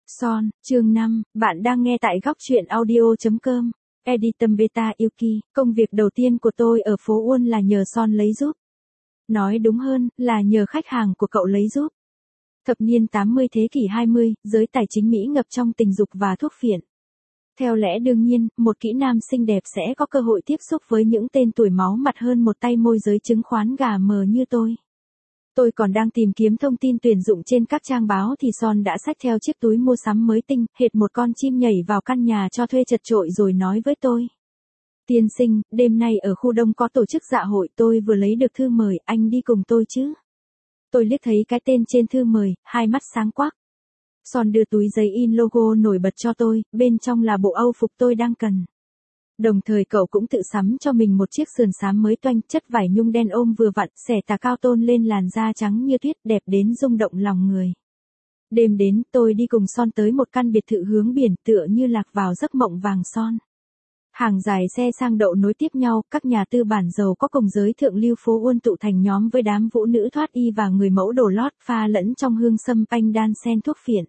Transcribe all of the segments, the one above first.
Son, chương 5, bạn đang nghe tại góc truyện audio.com. Editum Beta Yuki, công việc đầu tiên của tôi ở phố Uôn là nhờ Son lấy giúp. Nói đúng hơn, là nhờ khách hàng của cậu lấy giúp. Thập niên 80 thế kỷ 20, giới tài chính Mỹ ngập trong tình dục và thuốc phiện. Theo lẽ đương nhiên, một kỹ nam xinh đẹp sẽ có cơ hội tiếp xúc với những tên tuổi máu mặt hơn một tay môi giới chứng khoán gà mờ như tôi. Tôi còn đang tìm kiếm thông tin tuyển dụng trên các trang báo thì Son đã xách theo chiếc túi mua sắm mới tinh, hệt một con chim nhảy vào căn nhà cho thuê chật chội rồi nói với tôi. Tiên sinh, đêm nay ở khu đông có tổ chức dạ hội, tôi vừa lấy được thư mời, anh đi cùng tôi chứ? Tôi liếc thấy cái tên trên thư mời, hai mắt sáng quắc. Son đưa túi giấy in logo nổi bật cho tôi, bên trong là bộ âu phục tôi đang cần. Đồng thời cậu cũng tự sắm cho mình một chiếc sườn xám mới toanh, chất vải nhung đen ôm vừa vặn, xẻ tà cao tôn lên làn da trắng như tuyết, đẹp đến rung động lòng người. Đêm đến, tôi đi cùng Son tới một căn biệt thự hướng biển, tựa như lạc vào giấc mộng vàng son. Hàng dài xe sang đậu nối tiếp nhau, các nhà tư bản giàu có cùng giới thượng lưu phố Uôn tụ thành nhóm với đám vũ nữ thoát y và người mẫu đồ lót pha lẫn trong hương sâm panh đan sen thuốc phiện.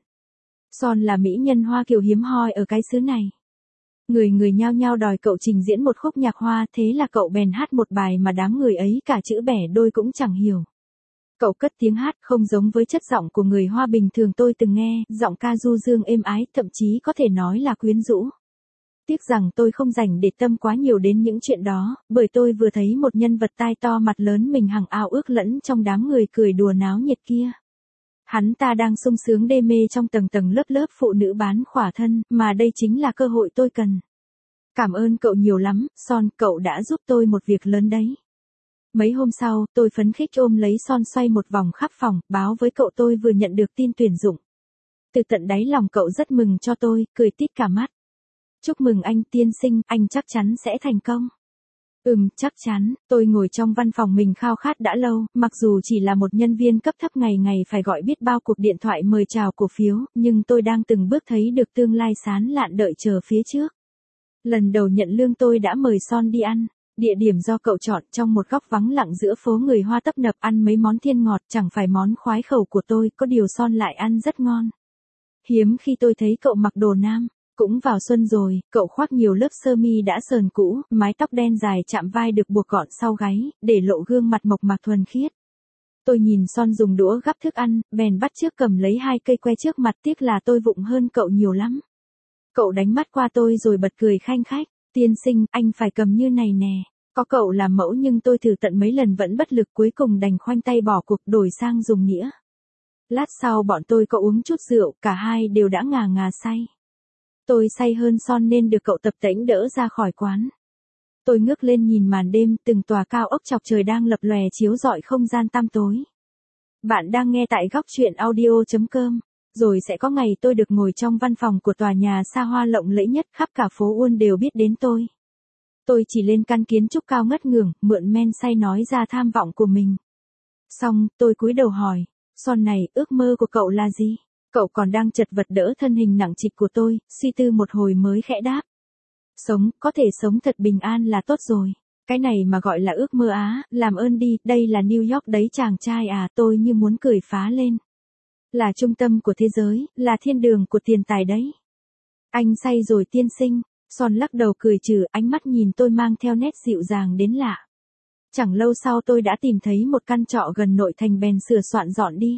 Son là mỹ nhân Hoa Kiều hiếm hoi ở cái xứ này. Người nhao nhao đòi cậu trình diễn một khúc nhạc Hoa, thế là cậu bèn hát một bài mà đám người ấy cả chữ bẻ đôi cũng chẳng hiểu. Cậu cất tiếng hát không giống với chất giọng của người Hoa bình thường tôi từng nghe, giọng ca du dương êm ái, thậm chí có thể nói là quyến rũ. Tiếc rằng tôi không dành để tâm quá nhiều đến những chuyện đó, bởi tôi vừa thấy một nhân vật tai to mặt lớn mình hằng ao ước lẫn trong đám người cười đùa náo nhiệt kia. Hắn ta đang sung sướng đê mê trong tầng tầng lớp lớp phụ nữ bán khỏa thân, mà đây chính là cơ hội tôi cần. Cảm ơn cậu nhiều lắm, Son, cậu đã giúp tôi một việc lớn đấy. Mấy hôm sau, tôi phấn khích ôm lấy Son xoay một vòng khắp phòng, báo với cậu tôi vừa nhận được tin tuyển dụng. Từ tận đáy lòng cậu rất mừng cho tôi, cười tít cả mắt. Chúc mừng anh tiên sinh, anh chắc chắn sẽ thành công. Chắc chắn, tôi ngồi trong văn phòng mình khao khát đã lâu, mặc dù chỉ là một nhân viên cấp thấp ngày ngày phải gọi biết bao cuộc điện thoại mời chào cổ phiếu, nhưng tôi đang từng bước thấy được tương lai sáng lạn đợi chờ phía trước. Lần đầu nhận lương tôi đã mời Son đi ăn, địa điểm do cậu chọn trong một góc vắng lặng giữa phố người Hoa tấp nập ăn mấy món thiên ngọt chẳng phải món khoái khẩu của tôi, có điều Son lại ăn rất ngon. Hiếm khi tôi thấy cậu mặc đồ nam. Cũng vào xuân rồi, cậu khoác nhiều lớp sơ mi đã sờn cũ, mái tóc đen dài chạm vai được buộc gọn sau gáy, để lộ gương mặt mộc mạc thuần khiết. Tôi nhìn Son dùng đũa gắp thức ăn, bèn bắt chước cầm lấy hai cây que trước mặt, tiếc là tôi vụng hơn cậu nhiều lắm. Cậu đánh mắt qua tôi rồi bật cười khanh khách, tiên sinh, anh phải cầm như này nè. Có cậu làm mẫu nhưng tôi thử tận mấy lần vẫn bất lực, cuối cùng đành khoanh tay bỏ cuộc đổi sang dùng nĩa. Lát sau bọn tôi có uống chút rượu, cả hai đều đã ngà ngà say. Tôi say hơn Son nên được cậu tập tễnh đỡ ra khỏi quán. Tôi ngước lên nhìn màn đêm, từng tòa cao ốc chọc trời đang lập lòe chiếu rọi không gian tăm tối. Bạn đang nghe tại góc truyện audio.com. Rồi sẽ có ngày tôi được ngồi trong văn phòng của tòa nhà xa hoa lộng lẫy nhất, khắp cả phố Uôn đều biết đến tôi. Tôi chỉ lên căn kiến trúc cao ngất ngưởng, mượn men say nói ra tham vọng của mình. Xong, tôi cúi đầu hỏi, Son này, ước mơ của cậu là gì? Cậu còn đang chật vật đỡ thân hình nặng trịch của tôi, suy tư một hồi mới khẽ đáp. Sống, có thể sống thật bình an là tốt rồi. Cái này mà gọi là ước mơ á, làm ơn đi, đây là New York đấy chàng trai à, tôi như muốn cười phá lên. Là trung tâm của thế giới, là thiên đường của tiền tài đấy. Anh say rồi tiên sinh, Son lắc đầu cười trừ, ánh mắt nhìn tôi mang theo nét dịu dàng đến lạ. Chẳng lâu sau tôi đã tìm thấy một căn trọ gần nội thành bèn sửa soạn dọn đi.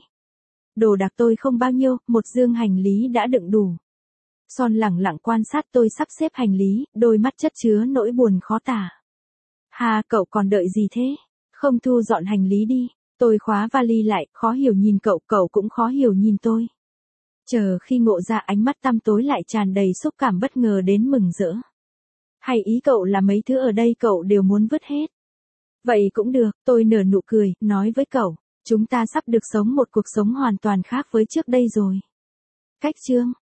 Đồ đạc tôi không bao nhiêu, một dương hành lý đã đựng đủ. Son lẳng lặng quan sát tôi sắp xếp hành lý, đôi mắt chất chứa nỗi buồn khó tả. Hà, cậu còn đợi gì thế? Không thu dọn hành lý đi. Tôi khóa vali lại, khó hiểu nhìn cậu, cậu cũng khó hiểu nhìn tôi. Chờ khi ngộ ra ánh mắt tăm tối lại tràn đầy xúc cảm bất ngờ đến mừng rỡ. Hay ý cậu là mấy thứ ở đây cậu đều muốn vứt hết? Vậy cũng được, tôi nở nụ cười, nói với cậu. Chúng ta sắp được sống một cuộc sống hoàn toàn khác với trước đây rồi. Cách chương